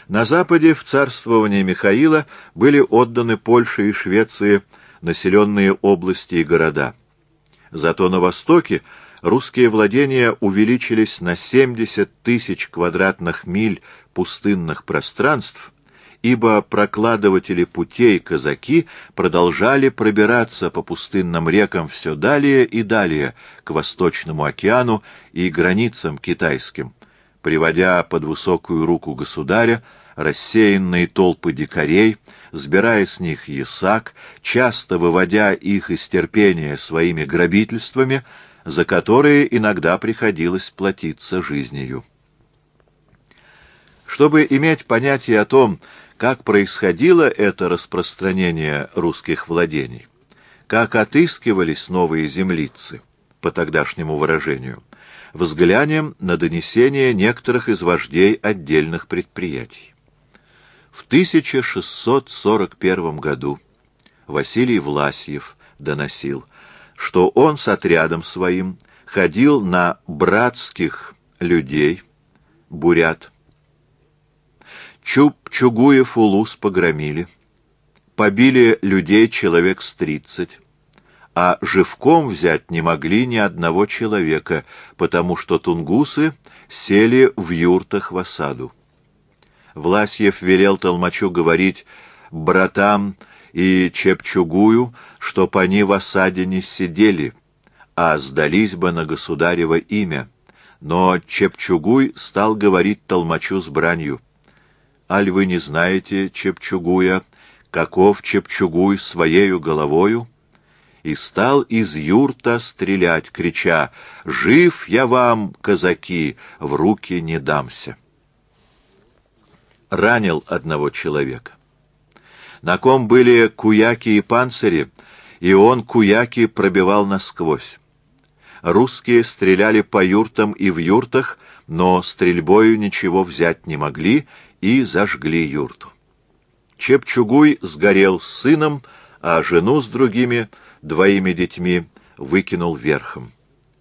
На западе в царствование Михаила были отданы Польше и Швеции населенные области и города. Зато на востоке русские владения увеличились на 70 тысяч квадратных миль пустынных пространств, ибо прокладыватели путей казаки продолжали пробираться по пустынным рекам все далее и далее к Восточному океану и границам китайским, приводя под высокую руку государя рассеянные толпы дикарей, сбирая с них ясак, часто выводя их из терпения своими грабительствами, за которые иногда приходилось платиться жизнью. Чтобы иметь понятие о том, как происходило это распространение русских владений, как отыскивались новые землицы, по тогдашнему выражению, взглянем на донесения некоторых из вождей отдельных предприятий. В 1641 году Василий Власьев доносил, что он с отрядом своим ходил на братских людей, бурят. Чугуев улус погромили, побили людей человек с 30, а живком взять не могли ни одного человека, потому что тунгусы сели в юртах в осаду. Власьев велел толмачу говорить братам и Чепчугую, чтоб они в осаде не сидели, а сдались бы на государево имя. Но Чепчугуй стал говорить толмачу с бранью: «Аль вы не знаете Чепчугуя, каков Чепчугуй своею головою?» И стал из юрта стрелять, крича: «Жив я вам, казаки, в руки не дамся!» Ранил одного человека. На ком были куяки и панцири, и он куяки пробивал насквозь. Русские стреляли по юртам и в юртах, но стрельбою ничего взять не могли и зажгли юрту. Чепчугуй сгорел с сыном, а жену с другими 2 детьми выкинул верхом.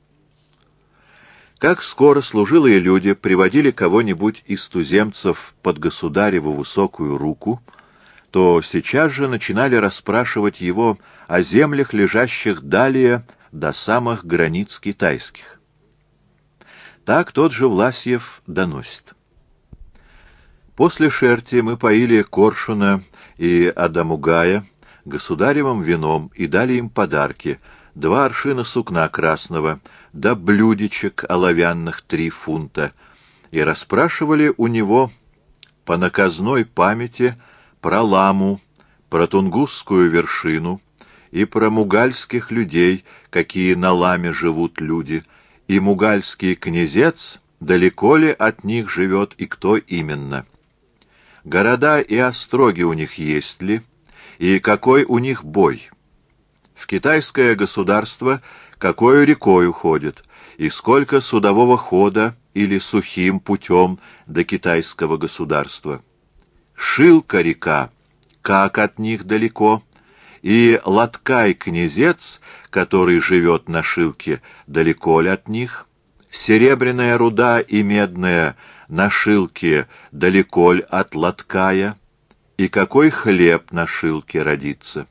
Как скоро служилые люди приводили кого-нибудь из туземцев под государеву высокую руку, то сейчас же начинали расспрашивать его о землях, лежащих далее до самых границ китайских. Так тот же Власьев доносит. После шерти мы поили Коршуна и Адамугая государевым вином и дали им подарки: 2 аршина сукна красного, да блюдечек оловянных 3 фунта, и расспрашивали у него по наказной памяти про ламу, про тунгусскую вершину и про мугальских людей, какие на ламе живут люди, и мугальский князец, далеко ли от них живет и кто именно. Города и остроги у них есть ли, и какой у них бой. В китайское государство какою рекою ходит, и сколько судового хода или сухим путем до китайского государства. Шилка-река, как от них далеко, и Латкай-князец, который живет на Шилке, далеко ли от них. Серебряная руда и медная на Шилке, далеко ли от Латкая, и какой хлеб на Шилке родится.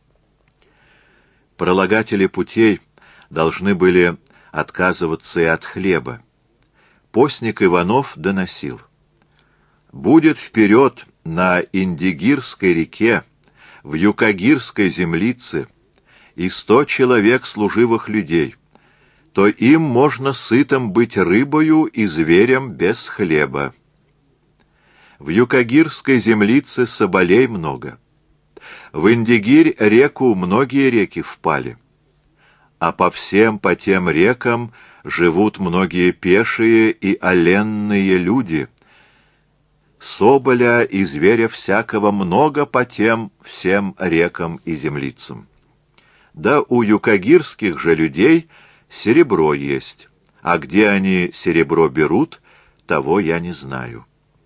Пролагатели путей должны были отказываться и от хлеба. Постник Иванов доносил: «Будет вперед на Индигирской реке, в Юкагирской землице, и 100 человек служивых людей, то им можно сытым быть рыбою и зверем без хлеба. В Юкагирской землице соболей много. В Индигирь реку многие реки впали, а по тем рекам живут многие пешие и оленные люди. Соболя и зверя всякого много по тем всем рекам и землицам. Да у юкагирских же людей серебро есть, а где они серебро берут, того я не знаю».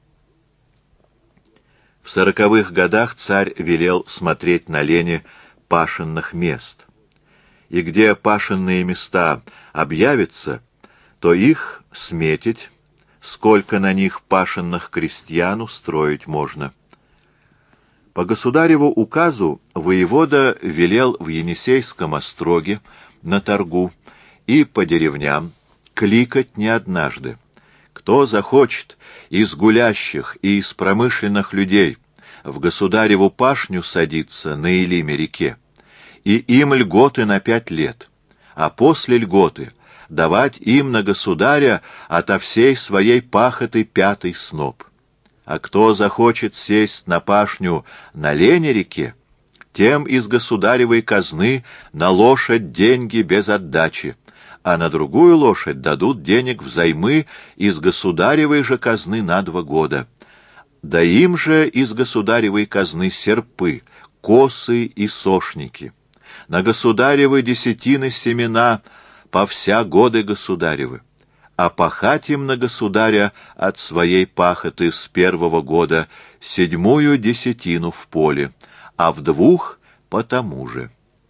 В 40-х годах царь велел смотреть на лени пашенных мест, и где пашенные места объявятся, то их сметить, сколько на них пашенных крестьян устроить можно. По государеву указу воевода велел в Енисейском остроге на торгу и по деревням кликать не однажды. Кто захочет из гулящих и из промышленных людей в государеву пашню садиться на Илиме-реке, и им льготы на 5 лет, а после льготы давать им на государя ото всей своей пахоты 5-й сноп. А кто захочет сесть на пашню на Лене-реке, тем из государевой казны на лошадь деньги без отдачи, а на другую лошадь дадут денег взаймы из государевой же казны на 2 года. Да им же из государевой казны серпы, косы и сошники. На государевы десятины семена по вся годы государевы, а пахать им на государя от своей пахоты с 1-го года 7-ю десятину в поле, а в 2 по тому же.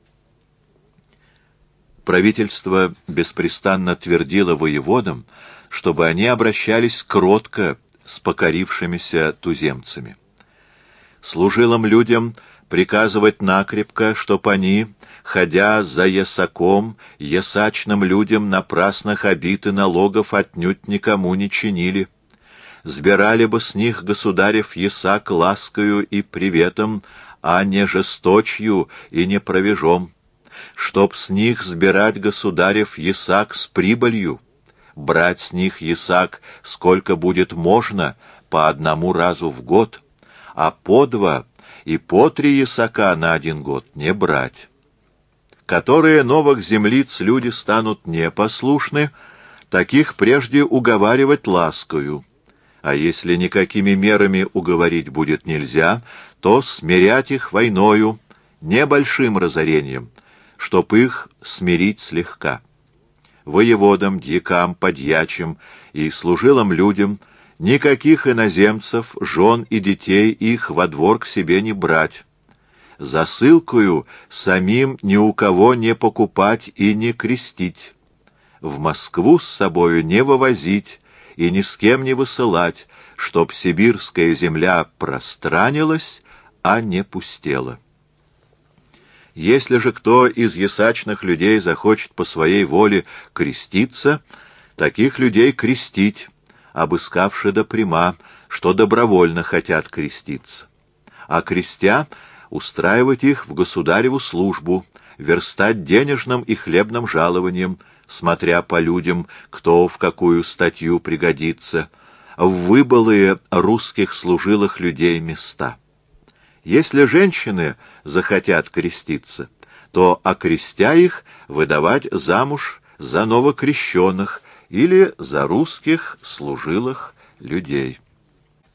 Правительство беспрестанно твердило воеводам, чтобы они обращались кротко с покорившимися туземцами. Служилым людям приказывать накрепко, чтоб они, ходя за ясаком, ясачным людям напрасных обид и налогов отнюдь никому не чинили. Сбирали бы с них государев ясак ласкою и приветом, а не жесточью и не провежом. Чтоб с них сбирать государев ясак с прибылью, брать с них ясак сколько будет можно по 1 разу в год, а по 2 и по 3 ясака на 1 год не брать. Которые новых землиц люди станут непослушны, таких прежде уговаривать ласкою, а если никакими мерами уговорить будет нельзя, то смирять их войною, небольшим разорением, чтоб их смирить слегка. Воеводам, дьякам, подьячим и служилым людям никаких иноземцев, жен и детей их во двор к себе не брать. За ссылкою самим ни у кого не покупать и не крестить. В Москву с собою не вывозить и ни с кем не высылать, чтоб сибирская земля пространилась, а не пустела. Если же кто из ясачных людей захочет по своей воле креститься, таких людей крестить, обыскавши допряма, что добровольно хотят креститься. А крестя, устраивать их в государеву службу, верстать денежным и хлебным жалованием, смотря по людям, кто в какую статью пригодится, в выбылые русских служилых людей места. Если женщины захотят креститься, то, окрестя их, выдавать замуж за новокрещенных или за русских служилых людей.